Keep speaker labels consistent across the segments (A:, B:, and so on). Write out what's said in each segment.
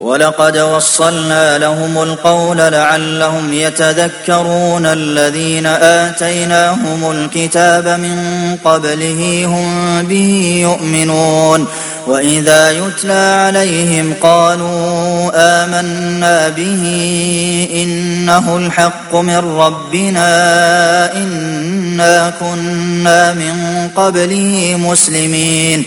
A: ولقد وصلنا لهم القول لعلهم يتذكرون الذين آتيناهم الكتاب من قبله هم به يؤمنون وإذا يتلى عليهم قالوا آمنا به إنه الحق من ربنا إنا كنا من قبله مسلمين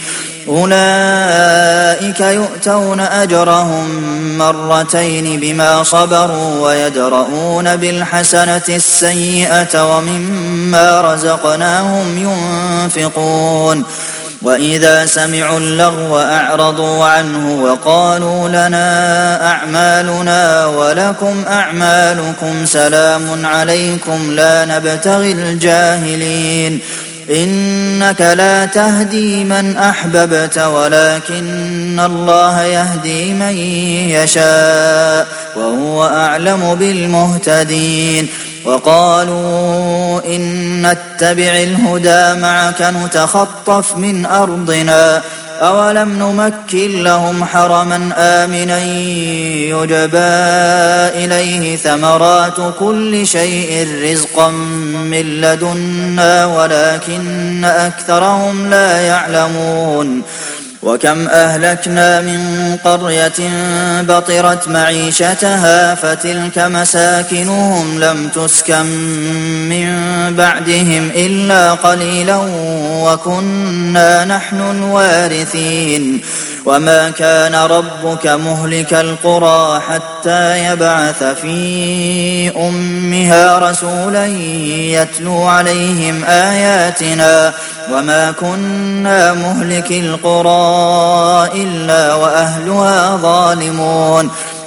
A: أولئك يؤتون أجرهم مرتين بما صبروا ويدرؤون بالحسنة السيئة ومما رزقناهم ينفقون وإذا سمعوا اللغو أعرضوا عنه وقالوا لنا أعمالنا ولكم أعمالكم سلام عليكم لا نبتغي الجاهلين إنك لا تهدي من أحببت ولكن الله يهدي من يشاء وهو أعلم بالمهتدين وقالوا إن نتبع الهدى معك نتخطف من أرضنا أولم نمكن لهم حرما آمنا يجبى إليه ثمرات كل شيء رزقا من لدنا ولكن أكثرهم لا يعلمون وكم أهلكنا من قرية بطرت معيشتها فتلك مساكنهم لم تسكن من بعدهم إلا قليلا وكنا نحن الوارثين وما كان ربك مهلك القرى حتى يبعث في أمها رسولا يتلو عليهم آياتنا وما كنا مهلك القرى إلا وأهلها ظالمون